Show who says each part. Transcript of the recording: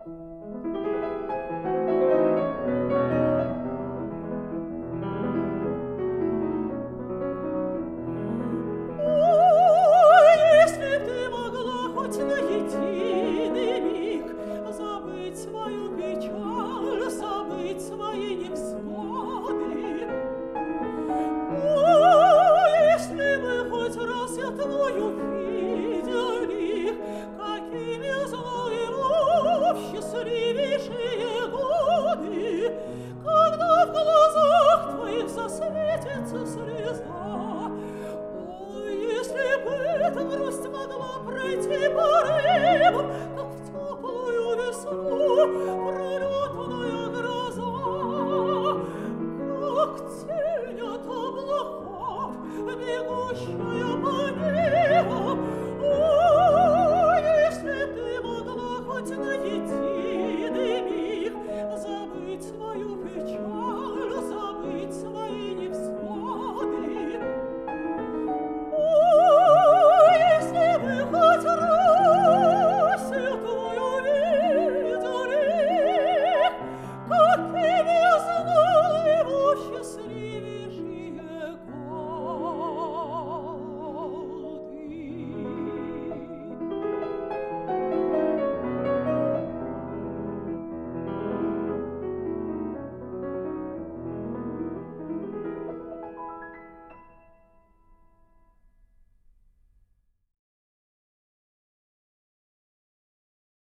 Speaker 1: Если б ты могла хоть на единый миг забыть свою печаль, забыть свои невзгоды, если бы хоть раз я твою видели, какими злой любовь счастливейшие годы, когда в глазах твоих засветится слеза. Если бы эта грусть могла пройти порывом, как в теплую весну,